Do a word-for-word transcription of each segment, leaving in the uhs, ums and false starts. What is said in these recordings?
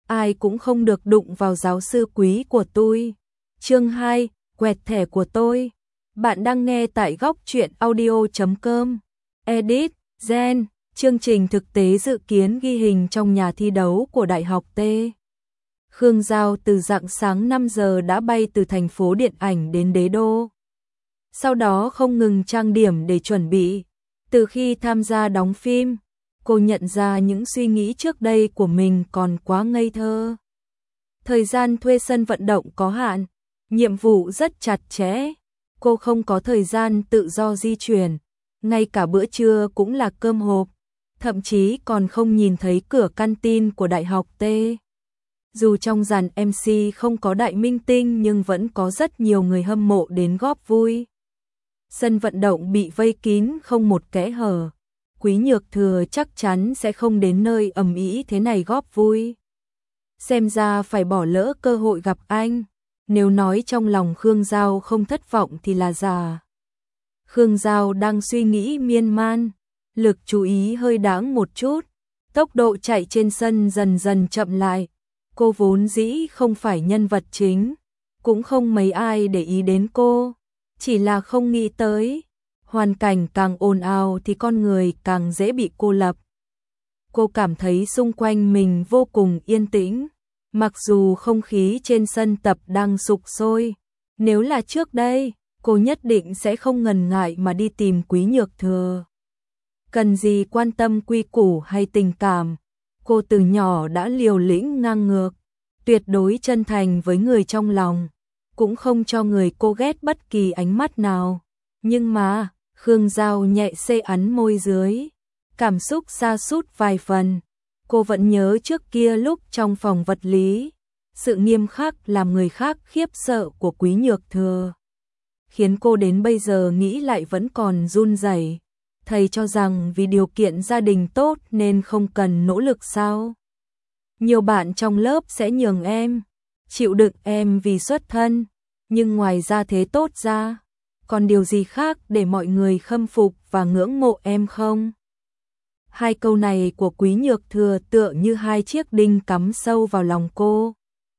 ai cũng không được đụng vào giáo sư quý của tôi. Chương hai, quẹt thẻ của tôi. Bạn đang nghe tại góc truyện audio chấm com. Edit, Gen, chương trình thực tế dự kiến ghi hình trong nhà thi đấu của Đại học T. Khương Giao từ rạng sáng năm giờ đã bay từ thành phố điện ảnh đến Đế Đô. Sau đó không ngừng trang điểm để chuẩn bị. Từ khi tham gia đóng phim, cô nhận ra những suy nghĩ trước đây của mình còn quá ngây thơ. Thời gian thuê sân vận động có hạn, nhiệm vụ rất chặt chẽ, cô không có thời gian tự do di chuyển, ngay cả bữa trưa cũng là cơm hộp, thậm chí còn không nhìn thấy cửa canteen của Đại học T. Dù trong dàn em xê không có đại minh tinh nhưng vẫn có rất nhiều người hâm mộ đến góp vui. Sân vận động bị vây kín không một kẽ hở. Quý Nhược Thừa chắc chắn sẽ không đến nơi ầm ĩ thế này góp vui. Xem ra phải bỏ lỡ cơ hội gặp anh. Nếu nói trong lòng Khương Giao không thất vọng thì là giả. Khương Giao đang suy nghĩ miên man, lực chú ý hơi đãng một chút. Tốc độ chạy trên sân dần dần chậm lại. Cô vốn dĩ không phải nhân vật chính, cũng không mấy ai để ý đến cô. Chỉ là không nghĩ tới, hoàn cảnh càng ồn ào thì con người càng dễ bị cô lập. Cô cảm thấy xung quanh mình vô cùng yên tĩnh, mặc dù không khí trên sân tập đang sục sôi. Nếu là trước đây, cô nhất định sẽ không ngần ngại mà đi tìm Quý Nhược Thừa. Cần gì quan tâm quy củ hay tình cảm, cô từ nhỏ đã liều lĩnh ngang ngược, tuyệt đối chân thành với người trong lòng, cũng không cho người cô ghét bất kỳ ánh mắt nào. Nhưng mà, Khương Giao nhẹ xê ắn môi dưới, cảm xúc sa sút vài phần. Cô vẫn nhớ trước kia lúc trong phòng vật lý, sự nghiêm khắc làm người khác khiếp sợ của Quý Nhược Thừa, khiến cô đến bây giờ nghĩ lại vẫn còn run rẩy. Thầy cho rằng vì điều kiện gia đình tốt nên không cần nỗ lực sao? Nhiều bạn trong lớp sẽ nhường em, chịu đựng em vì xuất thân, nhưng ngoài ra thế tốt ra, còn điều gì khác để mọi người khâm phục và ngưỡng mộ em không? Hai câu này của Quý Nhược Thừa tựa như hai chiếc đinh cắm sâu vào lòng cô.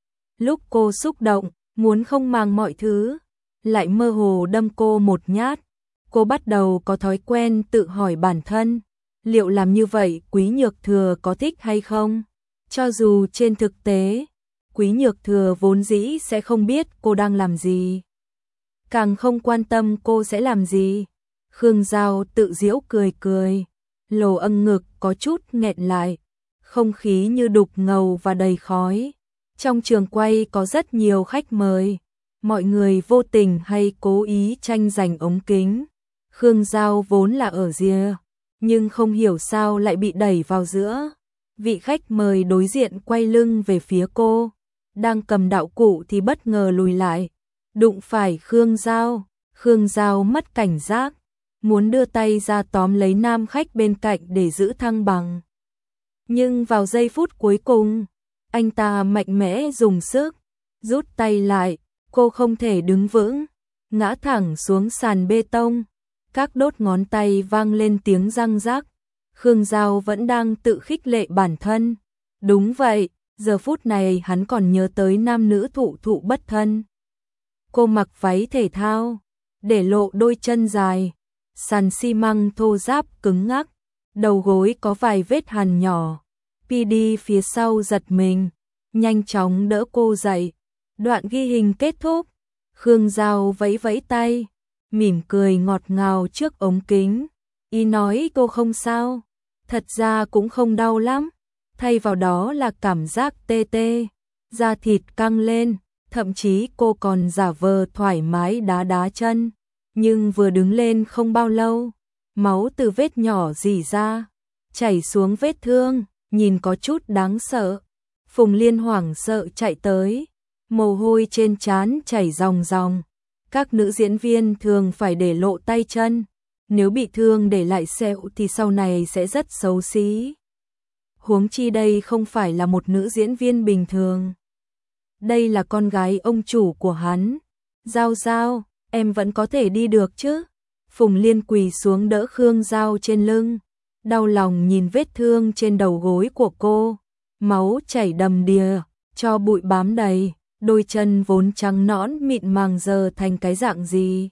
Lúc cô xúc động, muốn không màng mọi thứ, lại mơ hồ đâm cô một nhát. Cô bắt đầu có thói quen tự hỏi bản thân, liệu làm như vậy Quý Nhược Thừa có thích hay không? Cho dù trên thực tế, Quý Nhược Thừa vốn dĩ sẽ không biết cô đang làm gì, càng không quan tâm cô sẽ làm gì. Khương Giao tự giễu cười cười, lồ âng ngực có chút nghẹn lại, không khí như đục ngầu và đầy khói. Trong trường quay có rất nhiều khách mời, mọi người vô tình hay cố ý tranh giành ống kính. Khương Giao vốn là ở rìa, nhưng không hiểu sao lại bị đẩy vào giữa. Vị khách mời đối diện quay lưng về phía cô, đang cầm đạo cụ thì bất ngờ lùi lại, đụng phải Khương Giao. Khương Giao mất cảnh giác, muốn đưa tay ra tóm lấy nam khách bên cạnh để giữ thăng bằng. Nhưng vào giây phút cuối cùng, anh ta mạnh mẽ dùng sức, rút tay lại, cô không thể đứng vững, ngã thẳng xuống sàn bê tông. Các đốt ngón tay vang lên tiếng răng rắc. Khương Giao vẫn đang tự khích lệ bản thân. Đúng vậy, giờ phút này hắn còn nhớ tới nam nữ thụ thụ bất thân. Cô mặc váy thể thao, để lộ đôi chân dài, sàn xi măng thô ráp cứng ngắc, đầu gối có vài vết hằn nhỏ. pê đê phía sau giật mình, nhanh chóng đỡ cô dậy. Đoạn ghi hình kết thúc, Khương Giao vẫy vẫy tay, mỉm cười ngọt ngào trước ống kính. Ý nói cô không sao, thật ra cũng không đau lắm, thay vào đó là cảm giác tê tê, da thịt căng lên, thậm chí cô còn giả vờ thoải mái đá đá chân. Nhưng vừa đứng lên không bao lâu, máu từ vết nhỏ rỉ ra, chảy xuống vết thương, nhìn có chút đáng sợ. Phùng Liên hoảng sợ chạy tới, mồ hôi trên trán chảy ròng ròng. Các nữ diễn viên thường phải để lộ tay chân, nếu bị thương để lại sẹo thì sau này sẽ rất xấu xí. Huống chi đây không phải là một nữ diễn viên bình thường. Đây là con gái ông chủ của hắn. Giao Giao, em vẫn có thể đi được chứ? Phùng Liên quỳ xuống đỡ Khương Giao trên lưng, đau lòng nhìn vết thương trên đầu gối của cô. máu chảy đầm đìa, cho bụi bám đầy, đôi chân vốn trắng nõn mịn màng giờ thành cái dạng gì.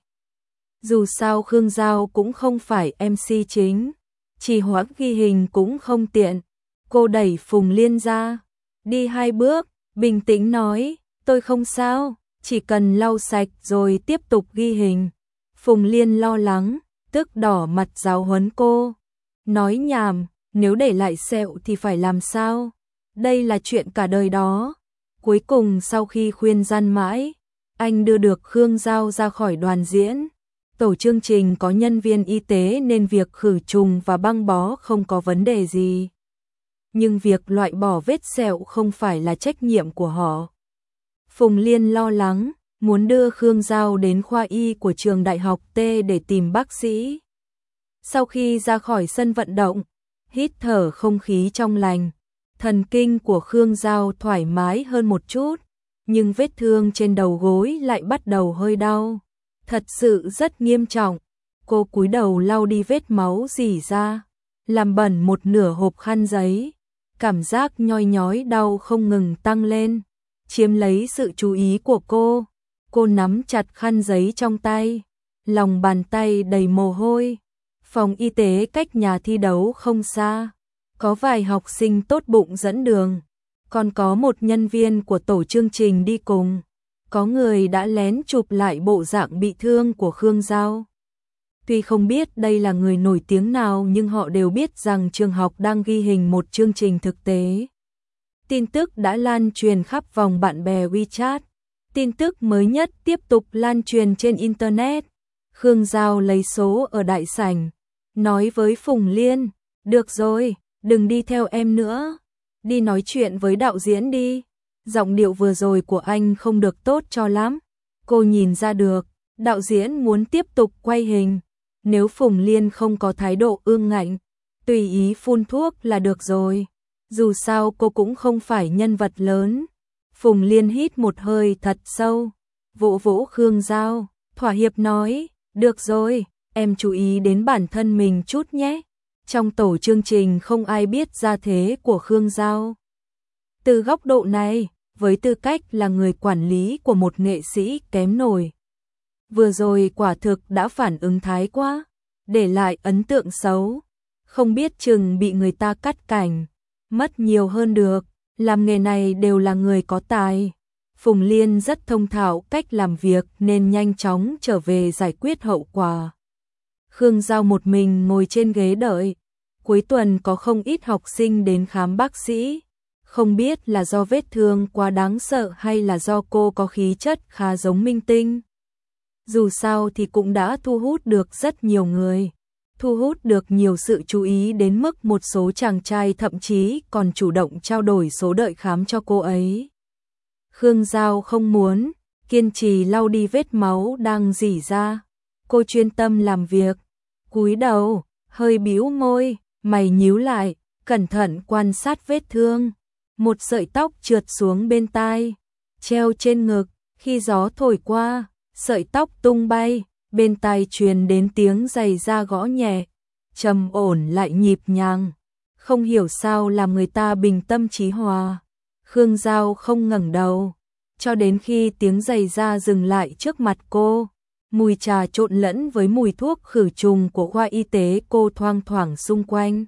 Dù sao Khương Giao cũng không phải em xê chính, chỉ hoãn ghi hình cũng không tiện. Cô đẩy Phùng Liên ra, đi hai bước, bình tĩnh nói, tôi không sao, chỉ cần lau sạch rồi tiếp tục ghi hình. Phùng Liên lo lắng, tức đỏ mặt giáo huấn cô, nói nhảm, nếu để lại sẹo thì phải làm sao? Đây là chuyện cả đời đó. Cuối cùng sau khi khuyên gian mãi, anh đưa được Khương Giao ra khỏi đoàn diễn. Tổ chương trình có nhân viên y tế nên việc khử trùng và băng bó không có vấn đề gì. Nhưng việc loại bỏ vết sẹo không phải là trách nhiệm của họ. Phùng Liên lo lắng, muốn đưa Khương Giao đến khoa y của trường đại học T để tìm bác sĩ. Sau khi ra khỏi sân vận động, hít thở không khí trong lành, thần kinh của Khương Giao thoải mái hơn một chút, nhưng vết thương trên đầu gối lại bắt đầu hơi đau. Thật sự rất nghiêm trọng. Cô cúi đầu lau đi vết máu rỉ ra, làm bẩn một nửa hộp khăn giấy. Cảm giác nhoi nhói đau không ngừng tăng lên, chiếm lấy sự chú ý của cô. Cô nắm chặt khăn giấy trong tay, lòng bàn tay đầy mồ hôi. Phòng y tế cách nhà thi đấu không xa, có vài học sinh tốt bụng dẫn đường, còn có một nhân viên của tổ chương trình đi cùng. Có người đã lén chụp lại bộ dạng bị thương của Khương Giao. Tuy không biết đây là người nổi tiếng nào nhưng họ đều biết rằng trường học đang ghi hình một chương trình thực tế. Tin tức đã lan truyền khắp vòng bạn bè WeChat. Tin tức mới nhất tiếp tục lan truyền trên Internet. Khương Giao lấy số ở đại sảnh, nói với Phùng Liên, được rồi, đừng đi theo em nữa, đi nói chuyện với đạo diễn đi. Giọng điệu vừa rồi của anh không được tốt cho lắm. Cô nhìn ra được, đạo diễn muốn tiếp tục quay hình. Nếu Phùng Liên không có thái độ ương ngạnh, tùy ý phun thuốc là được rồi. Dù sao cô cũng không phải nhân vật lớn. Phùng Liên hít một hơi thật sâu, vỗ vỗ Khương Giao, thỏa hiệp nói, được rồi, em chú ý đến bản thân mình chút nhé. Trong tổ chương trình không ai biết gia thế của Khương Giao. Từ góc độ này, với tư cách là người quản lý của một nghệ sĩ kém nổi, vừa rồi quả thực đã phản ứng thái quá, để lại ấn tượng xấu, không biết chừng bị người ta cắt cảnh, mất nhiều hơn được, làm nghề này đều là người có tài. Phùng Liên rất thông thạo cách làm việc nên nhanh chóng trở về giải quyết hậu quả. Khương Giao một mình ngồi trên ghế đợi, cuối tuần có không ít học sinh đến khám bác sĩ. Không biết là do vết thương quá đáng sợ hay là do cô có khí chất khá giống minh tinh. Dù sao thì cũng đã thu hút được rất nhiều người, thu hút được nhiều sự chú ý đến mức một số chàng trai thậm chí còn chủ động trao đổi số đợi khám cho cô ấy. Khương Giao không muốn, kiên trì lau đi vết máu đang rỉ ra. Cô chuyên tâm làm việc, cúi đầu, hơi bĩu môi, mày nhíu lại, cẩn thận quan sát vết thương. Một sợi tóc trượt xuống bên tai, treo trên ngực, khi gió thổi qua, sợi tóc tung bay, bên tai truyền đến tiếng giày da gõ nhẹ, trầm ổn lại nhịp nhàng, không hiểu sao làm người ta bình tâm trí hòa. Khương Giao không ngẩng đầu, cho đến khi tiếng giày da dừng lại trước mặt cô, mùi trà trộn lẫn với mùi thuốc khử trùng của khoa y tế cô thoang thoảng xung quanh.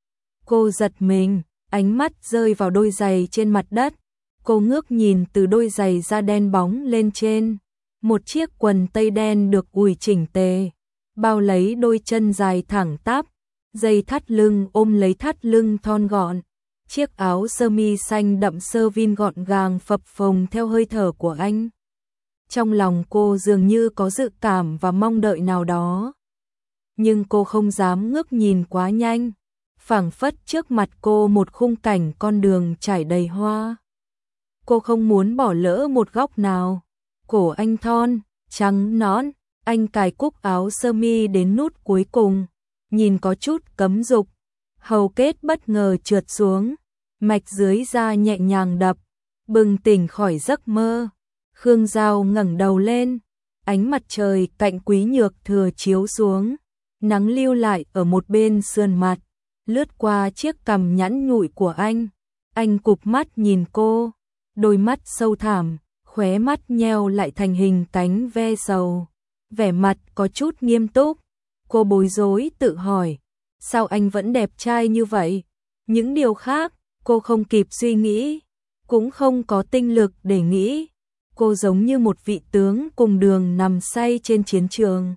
Cô giật mình, ánh mắt rơi vào đôi giày trên mặt đất, cô ngước nhìn từ đôi giày da đen bóng lên trên, một chiếc quần tây đen được ủi chỉnh tề, bao lấy đôi chân dài thẳng tắp, dây thắt lưng ôm lấy thắt lưng thon gọn, chiếc áo sơ mi xanh đậm sơ vin gọn gàng phập phồng theo hơi thở của anh. Trong lòng cô dường như có dự cảm và mong đợi nào đó, nhưng cô không dám ngước nhìn quá nhanh. Phảng phất trước mặt cô một khung cảnh con đường trải đầy hoa. Cô không muốn bỏ lỡ một góc nào. Cổ anh thon, trắng nõn, anh cài cúc áo sơ mi đến nút cuối cùng, nhìn có chút cấm dục. Hầu kết bất ngờ trượt xuống, mạch dưới da nhẹ nhàng đập, bừng tỉnh khỏi giấc mơ. Khương Giao ngẩng đầu lên, ánh mặt trời cạnh Quý Nhược Thừa chiếu xuống, nắng lưu lại ở một bên sườn mặt, lướt qua chiếc cằm nhẵn nhụi của anh. Anh cụp mắt nhìn cô, đôi mắt sâu thẳm, khóe mắt nheo lại thành hình cánh ve sầu, vẻ mặt có chút nghiêm túc. Cô bối rối tự hỏi, sao anh vẫn đẹp trai như vậy? Những điều khác, cô không kịp suy nghĩ, cũng không có tinh lực để nghĩ. Cô giống như một vị tướng cùng đường nằm say trên chiến trường,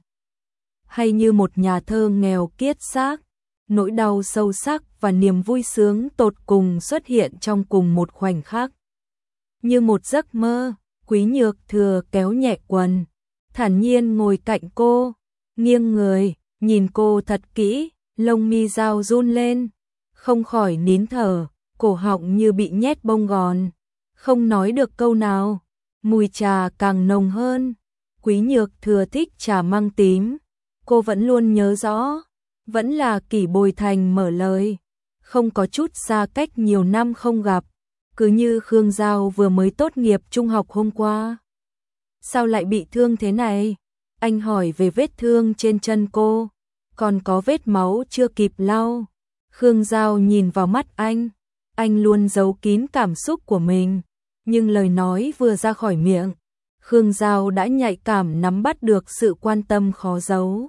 hay như một nhà thơ nghèo kiết xác, nỗi đau sâu sắc và niềm vui sướng tột cùng xuất hiện trong cùng một khoảnh khắc. Như một giấc mơ, Quý Nhược Thừa kéo nhẹ quần, thản nhiên ngồi cạnh cô, nghiêng người, nhìn cô thật kỹ, lông mi dao run lên, không khỏi nín thở, cổ họng như bị nhét bông gòn, không nói được câu nào. Mùi trà càng nồng hơn. Quý Nhược Thừa thích trà măng tím. Cô vẫn luôn nhớ rõ, vẫn là Kỷ Bồi Thành mở lời, không có chút xa cách nhiều năm không gặp, cứ như Khương Giao vừa mới tốt nghiệp trung học hôm qua. Sao lại bị thương thế này? Anh hỏi về vết thương trên chân cô, còn có vết máu chưa kịp lau. Khương Giao nhìn vào mắt anh, anh luôn giấu kín cảm xúc của mình, nhưng lời nói vừa ra khỏi miệng, Khương Giao đã nhạy cảm nắm bắt được sự quan tâm khó giấu.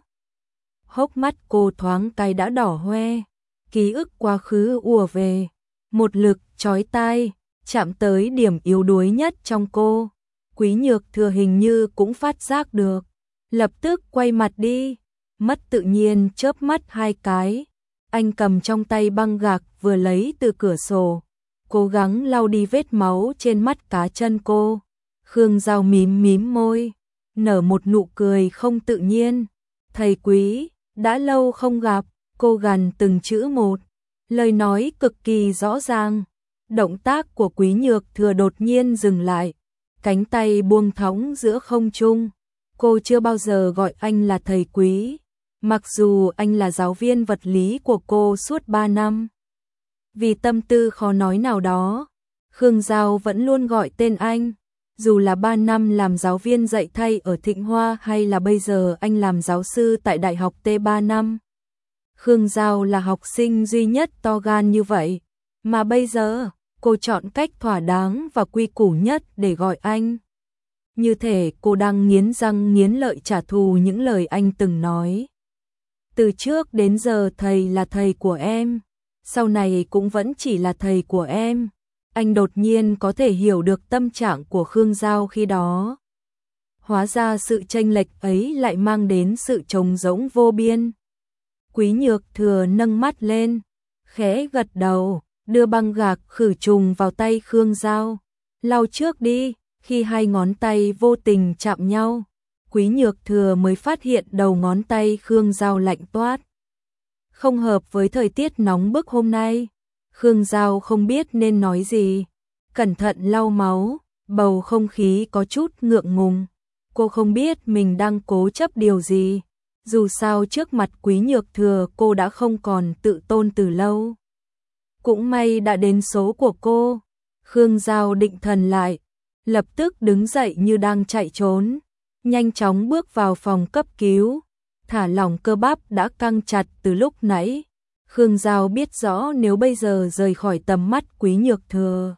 Hốc mắt cô thoáng cái đã đỏ hoe, ký ức quá khứ ùa về, một lực chói tai, chạm tới điểm yếu đuối nhất trong cô. Quý Nhược Thừa hình như cũng phát giác được, lập tức quay mặt đi, mất tự nhiên chớp mắt hai cái. Anh cầm trong tay băng gạc vừa lấy từ cửa sổ, cố gắng lau đi vết máu trên mắt cá chân cô. Khương Giao mím mím môi, nở một nụ cười không tự nhiên. Thầy Quý, đã lâu không gặp. Cô gằn từng chữ một, lời nói cực kỳ rõ ràng. Động tác của Quý Nhược Thừa đột nhiên dừng lại, cánh tay buông thõng giữa không trung. Cô chưa bao giờ gọi anh là thầy Quý, mặc dù anh là giáo viên vật lý của cô suốt ba năm. Vì tâm tư khó nói nào đó, Khương Giao vẫn luôn gọi tên anh, dù là ba năm làm giáo viên dạy thay ở Thịnh Hoa hay là bây giờ anh làm giáo sư tại Đại học T ba năm. Khương Giao là học sinh duy nhất to gan như vậy, mà bây giờ cô chọn cách thỏa đáng và quy củ nhất để gọi anh. Như thể cô đang nghiến răng nghiến lợi trả thù những lời anh từng nói. Từ trước đến giờ thầy là thầy của em, sau này cũng vẫn chỉ là thầy của em. Anh đột nhiên có thể hiểu được tâm trạng của Khương Giao khi đó. Hóa ra sự chênh lệch ấy lại mang đến sự trống rỗng vô biên. Quý Nhược Thừa nâng mắt lên, khẽ gật đầu, đưa băng gạc khử trùng vào tay Khương Giao. Lau trước đi. Khi hai ngón tay vô tình chạm nhau, Quý Nhược Thừa mới phát hiện đầu ngón tay Khương Giao lạnh toát. Không hợp với thời tiết nóng bức hôm nay. Khương Giao không biết nên nói gì, cẩn thận lau máu, bầu không khí có chút ngượng ngùng. Cô không biết mình đang cố chấp điều gì, dù sao trước mặt Quý Nhược Thừa cô đã không còn tự tôn từ lâu. Cũng may đã đến số của cô. Khương Giao định thần lại, lập tức đứng dậy như đang chạy trốn, nhanh chóng bước vào phòng cấp cứu, thả lỏng cơ bắp đã căng chặt từ lúc nãy. Khương Giao biết rõ nếu bây giờ rời khỏi tầm mắt Quý Nhược Thừa,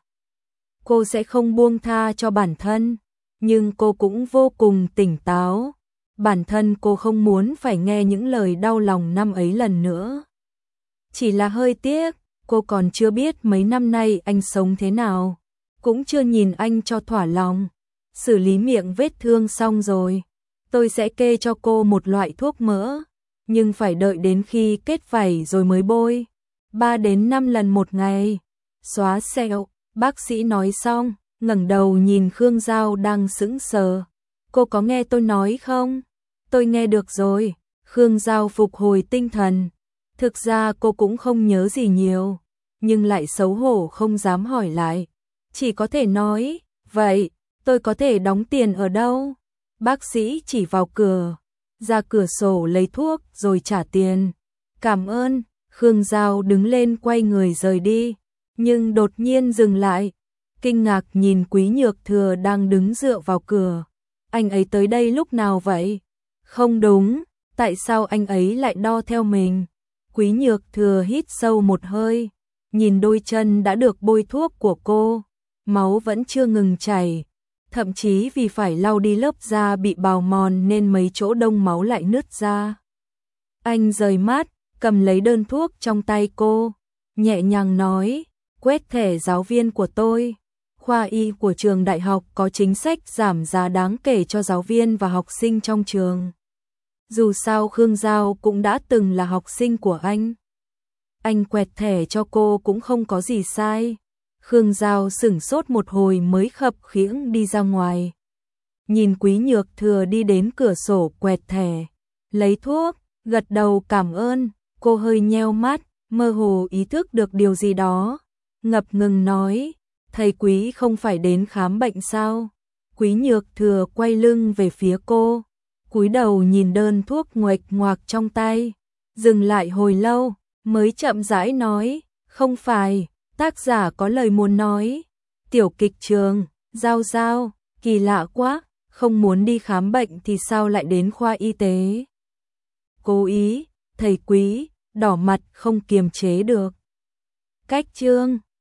cô sẽ không buông tha cho bản thân, nhưng cô cũng vô cùng tỉnh táo. Bản thân cô không muốn phải nghe những lời đau lòng năm ấy lần nữa. Chỉ là hơi tiếc, cô còn chưa biết mấy năm nay anh sống thế nào, cũng chưa nhìn anh cho thỏa lòng. Xử lý miệng vết thương xong rồi, tôi sẽ kê cho cô một loại thuốc mỡ, nhưng phải đợi đến khi kết vảy rồi mới bôi, ba đến năm lần một ngày. Xóa sẹo, bác sĩ nói xong, ngẩng đầu nhìn Khương Giao đang sững sờ. Cô có nghe tôi nói không? Tôi nghe được rồi. Khương Giao phục hồi tinh thần. Thực ra cô cũng không nhớ gì nhiều, nhưng lại xấu hổ không dám hỏi lại. Chỉ có thể nói, vậy, tôi có thể đóng tiền ở đâu? Bác sĩ chỉ vào cửa, ra cửa sổ lấy thuốc rồi trả tiền. Cảm ơn. Khương Giao đứng lên quay người rời đi, nhưng đột nhiên dừng lại, kinh ngạc nhìn Quý Nhược Thừa đang đứng dựa vào cửa. Anh ấy tới đây lúc nào vậy? Không đúng, tại sao anh ấy lại đo theo mình? Quý Nhược Thừa hít sâu một hơi, nhìn đôi chân đã được bôi thuốc của cô, máu vẫn chưa ngừng chảy, thậm chí vì phải lau đi lớp da bị bào mòn nên mấy chỗ đông máu lại nứt ra. Anh rời mắt, cầm lấy đơn thuốc trong tay cô, nhẹ nhàng nói, quét thẻ giáo viên của tôi. Khoa y của trường đại học có chính sách giảm giá đáng kể cho giáo viên và học sinh trong trường. Dù sao Khương Giao cũng đã từng là học sinh của anh. Anh quẹt thẻ cho cô cũng không có gì sai. Khương Giao sửng sốt một hồi mới khập khiễng đi ra ngoài. Nhìn Quý Nhược Thừa đi đến cửa sổ quẹt thẻ, lấy thuốc, gật đầu cảm ơn. Cô hơi nheo mắt, mơ hồ ý thức được điều gì đó, ngập ngừng nói, thầy Quý không phải đến khám bệnh sao? Quý Nhược Thừa quay lưng về phía cô, cúi đầu nhìn đơn thuốc nguệch ngoạc trong tay, dừng lại hồi lâu, mới chậm rãi nói, không phải, tác giả có lời muốn nói. Tiểu kịch trường, Giao Giao, kỳ lạ quá, không muốn đi khám bệnh thì sao lại đến khoa y tế? Cố ý, thầy Quý, đỏ mặt không kiềm chế được. Cách chương